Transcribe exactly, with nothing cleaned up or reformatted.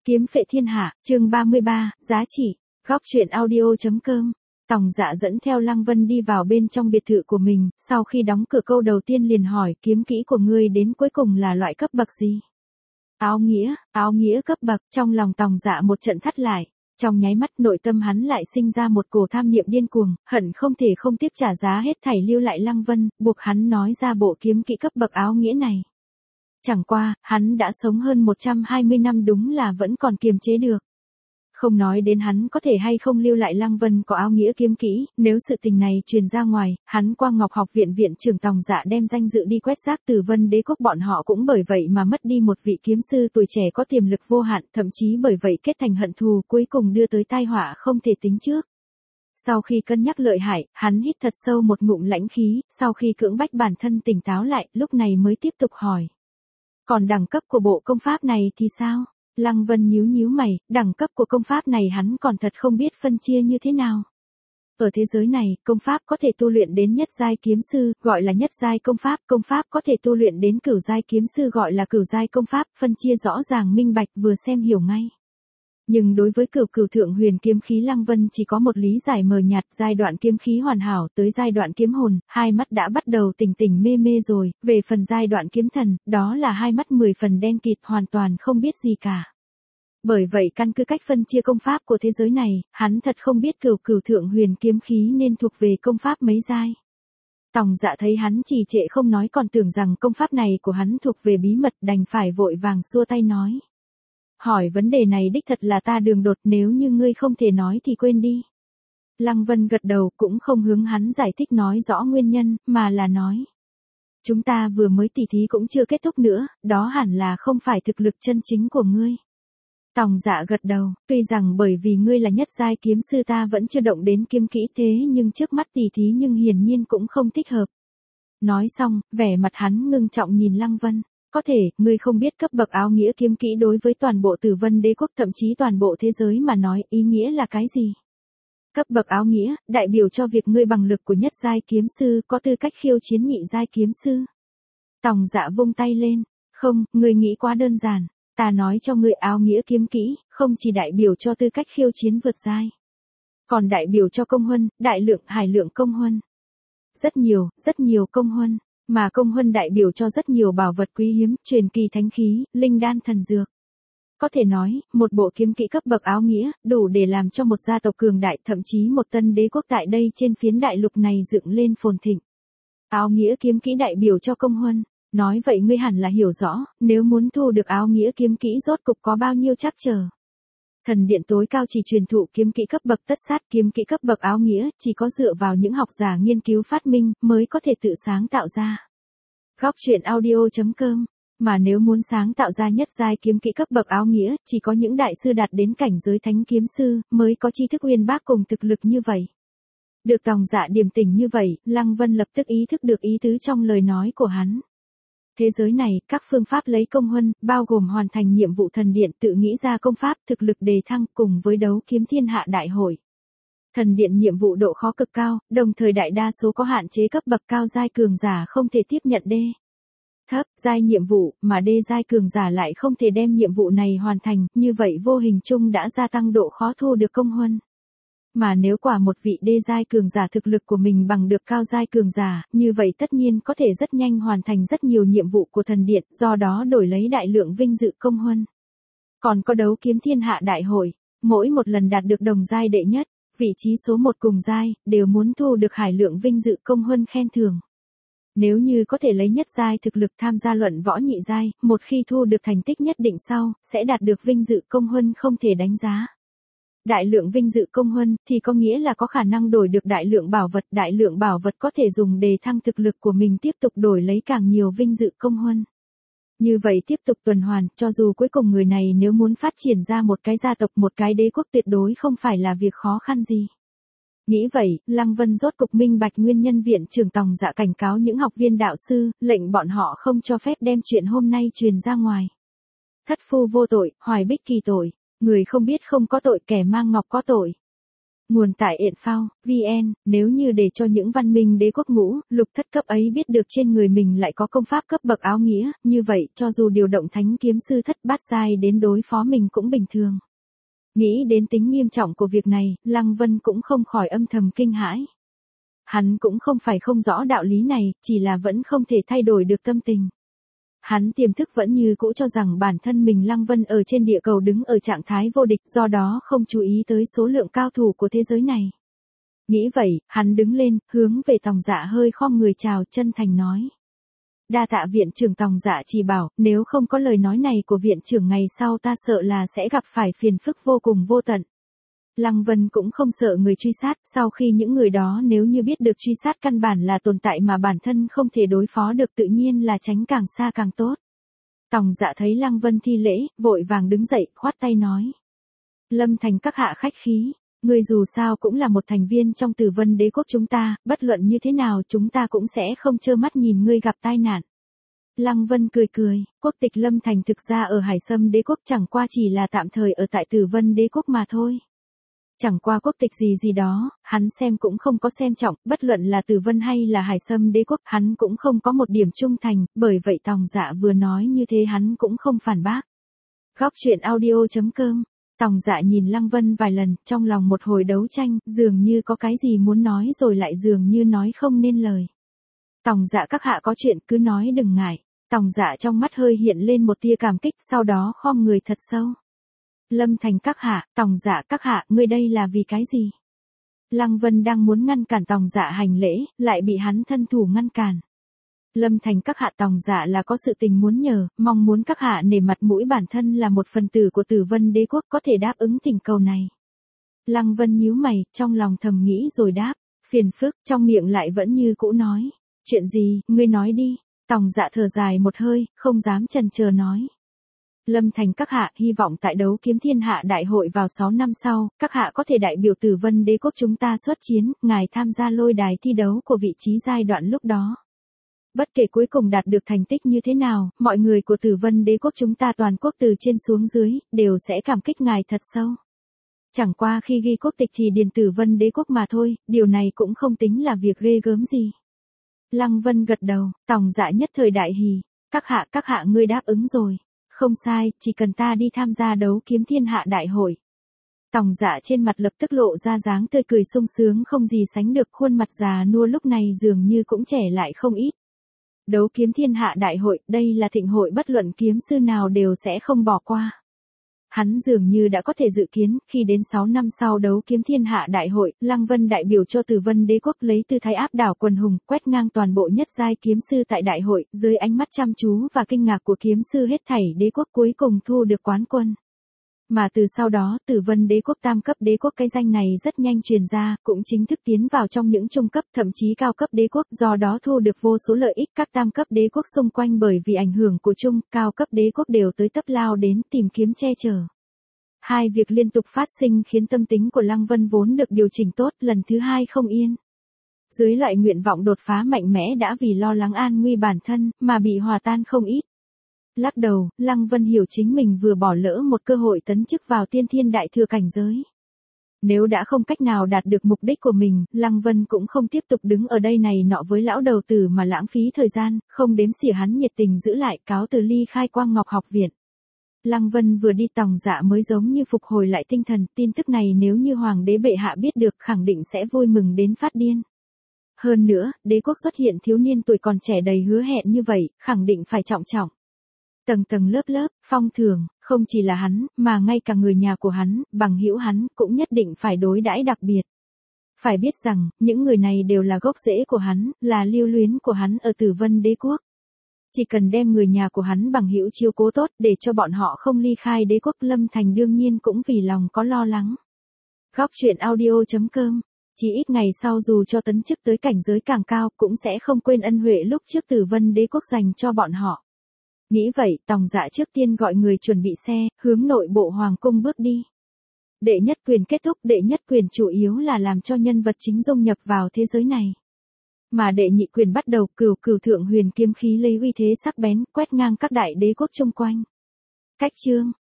Kiếm phệ thiên hạ, chương ba mươi ba, giá trị. Góc truyện audio.com. Tòng Dạ dẫn theo Lăng Vân đi vào bên trong biệt thự của mình, sau khi đóng cửa câu đầu tiên liền hỏi kiếm kỹ của ngươi đến cuối cùng là loại cấp bậc gì? Áo nghĩa, áo nghĩa cấp bậc, trong lòng Tòng Dạ một trận thắt lại. Trong nháy mắt nội tâm hắn lại sinh ra một cổ tham niệm điên cuồng, hận không thể không tiếp trả giá hết thảy lưu lại Lăng Vân, buộc hắn nói ra bộ kiếm kỹ cấp bậc áo nghĩa này. Chẳng qua, hắn đã sống hơn một trăm hai mươi năm đúng là vẫn còn kiềm chế được. Không nói đến hắn có thể hay không lưu lại Lăng Vân có áo nghĩa kiếm kỹ, nếu sự tình này truyền ra ngoài, hắn Quang Ngọc học viện viện trưởng Tòng Dạ đem danh dự đi quét rác từ Vân Đế quốc, bọn họ cũng bởi vậy mà mất đi một vị kiếm sư tuổi trẻ có tiềm lực vô hạn, thậm chí bởi vậy kết thành hận thù, cuối cùng đưa tới tai họa không thể tính trước. Sau khi cân nhắc lợi hại, hắn hít thật sâu một ngụm lãnh khí, sau khi cưỡng bách bản thân tỉnh táo lại, lúc này mới tiếp tục hỏi. Còn đẳng cấp của bộ công pháp này thì sao? Lăng Vân nhíu nhíu mày, đẳng cấp của công pháp này hắn còn thật không biết phân chia như thế nào. Ở thế giới này, công pháp có thể tu luyện đến nhất giai kiếm sư, gọi là nhất giai công pháp, công pháp có thể tu luyện đến cửu giai kiếm sư gọi là cửu giai công pháp, phân chia rõ ràng minh bạch vừa xem hiểu ngay. Nhưng đối với cửu cửu thượng huyền kiếm khí Lăng Vân chỉ có một lý giải mờ nhạt, giai đoạn kiếm khí hoàn hảo tới giai đoạn kiếm hồn, hai mắt đã bắt đầu tỉnh tỉnh mê mê rồi, về phần giai đoạn kiếm thần, đó là hai mắt mười phần đen kịt hoàn toàn không biết gì cả. Bởi vậy căn cứ cách phân chia công pháp của thế giới này, hắn thật không biết cửu cửu thượng huyền kiếm khí nên thuộc về công pháp mấy giai. Tòng Dạ thấy hắn trì trệ không nói còn tưởng rằng công pháp này của hắn thuộc về bí mật, đành phải vội vàng xua tay nói. Hỏi vấn đề này đích thật là ta đường đột, nếu như ngươi không thể nói thì quên đi. Lăng Vân gật đầu cũng không hướng hắn giải thích nói rõ nguyên nhân, mà là nói. Chúng ta vừa mới tỉ thí cũng chưa kết thúc nữa, đó hẳn là không phải thực lực chân chính của ngươi. Tòng Dạ gật đầu, tuy rằng bởi vì ngươi là nhất giai kiếm sư ta vẫn chưa động đến kiếm kỹ thế nhưng trước mắt tỉ thí nhưng hiển nhiên cũng không thích hợp. Nói xong, vẻ mặt hắn ngưng trọng nhìn Lăng Vân. Có thể, ngươi không biết cấp bậc áo nghĩa kiếm kỹ đối với toàn bộ Tử Vân Đế quốc thậm chí toàn bộ thế giới mà nói ý nghĩa là cái gì? Cấp bậc áo nghĩa, đại biểu cho việc ngươi bằng lực của nhất giai kiếm sư có tư cách khiêu chiến nhị giai kiếm sư. Tòng Dạ vung tay lên, không, ngươi nghĩ quá đơn giản, ta nói cho ngươi áo nghĩa kiếm kỹ, không chỉ đại biểu cho tư cách khiêu chiến vượt giai. Còn đại biểu cho công huân, đại lượng, hải lượng công huân. Rất nhiều, rất nhiều công huân. Mà công huân đại biểu cho rất nhiều bảo vật quý hiếm, truyền kỳ thánh khí, linh đan thần dược. Có thể nói, một bộ kiếm kỹ cấp bậc áo nghĩa, đủ để làm cho một gia tộc cường đại thậm chí một tân đế quốc tại đây trên phiến đại lục này dựng lên phồn thịnh. Áo nghĩa kiếm kỹ đại biểu cho công huân, nói vậy ngươi hẳn là hiểu rõ, nếu muốn thu được áo nghĩa kiếm kỹ rốt cục có bao nhiêu trắc trở. Thần điện tối cao chỉ truyền thụ kiếm kỹ cấp bậc tất sát, kiếm kỹ cấp bậc áo nghĩa, chỉ có dựa vào những học giả nghiên cứu phát minh, mới có thể tự sáng tạo ra. Góc truyện audio.com, mà nếu muốn sáng tạo ra nhất giai kiếm kỹ cấp bậc áo nghĩa, chỉ có những đại sư đạt đến cảnh giới thánh kiếm sư, mới có tri thức uyên bác cùng thực lực như vậy. Được Tòng Dạ điềm tĩnh như vậy, Lăng Vân lập tức ý thức được ý tứ trong lời nói của hắn. Thế giới này, các phương pháp lấy công huân, bao gồm hoàn thành nhiệm vụ thần điện tự nghĩ ra công pháp, thực lực đề thăng cùng với đấu kiếm thiên hạ đại hội. Thần điện nhiệm vụ độ khó cực cao, đồng thời đại đa số có hạn chế cấp bậc cao giai cường giả không thể tiếp nhận đê thấp giai nhiệm vụ, mà đê giai cường giả lại không thể đem nhiệm vụ này hoàn thành, như vậy vô hình chung đã gia tăng độ khó thu được công huân. Mà nếu quả một vị đê giai cường giả thực lực của mình bằng được cao giai cường giả, như vậy tất nhiên có thể rất nhanh hoàn thành rất nhiều nhiệm vụ của thần điện, do đó đổi lấy đại lượng vinh dự công huân. Còn có đấu kiếm thiên hạ đại hội, mỗi một lần đạt được đồng giai đệ nhất, vị trí số một cùng giai, đều muốn thu được hải lượng vinh dự công huân khen thưởng. Nếu như có thể lấy nhất giai thực lực tham gia luận võ nhị giai, một khi thu được thành tích nhất định sau, sẽ đạt được vinh dự công huân không thể đánh giá. Đại lượng vinh dự công huân thì có nghĩa là có khả năng đổi được đại lượng bảo vật, đại lượng bảo vật có thể dùng để thăng thực lực của mình tiếp tục đổi lấy càng nhiều vinh dự công huân. Như vậy tiếp tục tuần hoàn, cho dù cuối cùng người này nếu muốn phát triển ra một cái gia tộc, một cái đế quốc tuyệt đối không phải là việc khó khăn gì. Nghĩ vậy, Lăng Vân rốt cục minh bạch nguyên nhân viện trưởng Tòng Dạ cảnh cáo những học viên đạo sư, lệnh bọn họ không cho phép đem chuyện hôm nay truyền ra ngoài. Thất phu vô tội, hoài bích kỳ tội, người không biết không có tội, kẻ mang ngọc có tội. Nguồn tại Info, vn, nếu như để cho những văn minh đế quốc ngũ, lục thất cấp ấy biết được trên người mình lại có công pháp cấp bậc áo nghĩa, như vậy cho dù điều động thánh kiếm sư thất bát giai đến đối phó mình cũng bình thường. Nghĩ đến tính nghiêm trọng của việc này, Lăng Vân cũng không khỏi âm thầm kinh hãi. Hắn cũng không phải không rõ đạo lý này, chỉ là vẫn không thể thay đổi được tâm tình. Hắn tiềm thức vẫn như cũ cho rằng bản thân mình Lăng Vân ở trên địa cầu đứng ở trạng thái vô địch, do đó không chú ý tới số lượng cao thủ của thế giới này. Nghĩ vậy, hắn đứng lên, hướng về Tòng Dạ hơi khom người chào, chân thành nói. Đa tạ viện trưởng. Tòng Dạ chỉ bảo, nếu không có lời nói này của viện trưởng ngày sau ta sợ là sẽ gặp phải phiền phức vô cùng vô tận. Lăng Vân cũng không sợ người truy sát, sau khi những người đó nếu như biết được truy sát căn bản là tồn tại mà bản thân không thể đối phó được, tự nhiên là tránh càng xa càng tốt. Tòng Dạ thấy Lăng Vân thi lễ, vội vàng đứng dậy, khoát tay nói. Lâm Thành các hạ khách khí, ngươi dù sao cũng là một thành viên trong Tử Vân Đế quốc chúng ta, bất luận như thế nào chúng ta cũng sẽ không trơ mắt nhìn ngươi gặp tai nạn. Lăng Vân cười cười, quốc tịch Lâm Thành thực ra ở Hải Sâm Đế quốc chẳng qua chỉ là tạm thời ở tại Tử Vân Đế quốc mà thôi. Chẳng qua quốc tịch gì gì đó, hắn xem cũng không có xem trọng, bất luận là Tử Vân hay là Hải Sâm Đế quốc, hắn cũng không có một điểm trung thành, bởi vậy Tòng Dạ vừa nói như thế hắn cũng không phản bác. Góc truyện audio chấm com. Tòng Dạ nhìn Lăng Vân vài lần, trong lòng một hồi đấu tranh, dường như có cái gì muốn nói rồi lại dường như nói không nên lời. Tòng Dạ các hạ có chuyện cứ nói đừng ngại. Tòng Dạ trong mắt hơi hiện lên một tia cảm kích, sau đó khom người thật sâu. Lâm Thành các hạ, Tòng Dạ các hạ, ngươi đây là vì cái gì? Lăng Vân đang muốn ngăn cản Tòng Dạ hành lễ, lại bị hắn thân thủ ngăn cản. Lâm Thành các hạ, Tòng Dạ là có sự tình muốn nhờ, mong muốn các hạ nể mặt mũi bản thân là một phần tử của Tử Vân Đế quốc có thể đáp ứng thỉnh cầu này. Lăng Vân nhíu mày, trong lòng thầm nghĩ rồi đáp, phiền phức, trong miệng lại vẫn như cũ nói, chuyện gì, ngươi nói đi. Tòng Dạ thở dài một hơi, không dám chần chờ nói. Lâm Thành các hạ, hy vọng tại đấu kiếm thiên hạ đại hội vào sáu năm sau, các hạ có thể đại biểu Tử Vân Đế quốc chúng ta xuất chiến, ngài tham gia lôi đài thi đấu của vị trí giai đoạn lúc đó. Bất kể cuối cùng đạt được thành tích như thế nào, mọi người của Tử Vân Đế quốc chúng ta toàn quốc từ trên xuống dưới, đều sẽ cảm kích ngài thật sâu. Chẳng qua khi ghi quốc tịch thì điền Tử Vân Đế quốc mà thôi, điều này cũng không tính là việc ghê gớm gì. Lăng Vân gật đầu, Tòng Dạ nhất thời đại hỉ, các hạ các hạ ngươi đáp ứng rồi. Không sai, chỉ cần ta đi tham gia đấu kiếm thiên hạ đại hội. Tòng Dạ trên mặt lập tức lộ ra dáng tươi cười sung sướng không gì sánh được, khuôn mặt già nua lúc này dường như cũng trẻ lại không ít. Đấu kiếm thiên hạ đại hội, đây là thịnh hội bất luận kiếm sư nào đều sẽ không bỏ qua. Hắn dường như đã có thể dự kiến, khi đến sáu năm sau đấu kiếm thiên hạ đại hội, Lăng Vân đại biểu cho Tử Vân Đế quốc lấy tư thái áp đảo quần hùng, quét ngang toàn bộ nhất giai kiếm sư tại đại hội, dưới ánh mắt chăm chú và kinh ngạc của kiếm sư hết thảy đế quốc cuối cùng thu được quán quân. Mà từ sau đó, Tử Vân Đế quốc tam cấp đế quốc cái danh này rất nhanh truyền ra, cũng chính thức tiến vào trong những trung cấp thậm chí cao cấp đế quốc, do đó thu được vô số lợi ích. Các tam cấp đế quốc xung quanh bởi vì ảnh hưởng của trung, cao cấp đế quốc đều tới tấp lao đến tìm kiếm che chở. Hai việc liên tục phát sinh khiến tâm tính của Lăng Vân vốn được điều chỉnh tốt, lần thứ hai không yên. Dưới loại nguyện vọng đột phá mạnh mẽ đã vì lo lắng an nguy bản thân, mà bị hòa tan không ít. Lắc đầu, Lăng Vân hiểu chính mình vừa bỏ lỡ một cơ hội tấn chức vào tiên thiên đại thừa cảnh giới. Nếu đã không cách nào đạt được mục đích của mình, Lăng Vân cũng không tiếp tục đứng ở đây này nọ với lão đầu tử mà lãng phí thời gian, không đếm xỉa hắn nhiệt tình giữ lại, cáo từ ly khai Quang Ngọc học viện. Lăng Vân vừa đi, Tòng Dạ mới giống như phục hồi lại tinh thần, tin tức này nếu như hoàng đế bệ hạ biết được khẳng định sẽ vui mừng đến phát điên. Hơn nữa, đế quốc xuất hiện thiếu niên tuổi còn trẻ đầy hứa hẹn như vậy, khẳng định phải trọng trọng. Tầng tầng lớp lớp, phong thưởng, không chỉ là hắn, mà ngay cả người nhà của hắn, bằng hữu hắn, cũng nhất định phải đối đãi đặc biệt. Phải biết rằng, những người này đều là gốc rễ của hắn, là lưu luyến của hắn ở Tử Vân Đế quốc. Chỉ cần đem người nhà của hắn bằng hữu chiếu cố tốt để cho bọn họ không ly khai đế quốc, Lâm Thành đương nhiên cũng vì lòng có lo lắng. Góc truyện audio chấm com. Chỉ ít ngày sau dù cho tấn chức tới cảnh giới càng cao cũng sẽ không quên ân huệ lúc trước Tử Vân Đế quốc dành cho bọn họ. Nghĩ vậy, Tòng Dạ trước tiên gọi người chuẩn bị xe, hướng nội bộ hoàng cung bước đi. Đệ nhất quyền kết thúc, đệ nhất quyền chủ yếu là làm cho nhân vật chính dung nhập vào thế giới này. Mà đệ nhị quyền bắt đầu, cửu cửu thượng huyền kiếm khí lấy uy thế sắc bén, quét ngang các đại đế quốc chung quanh. Cách chương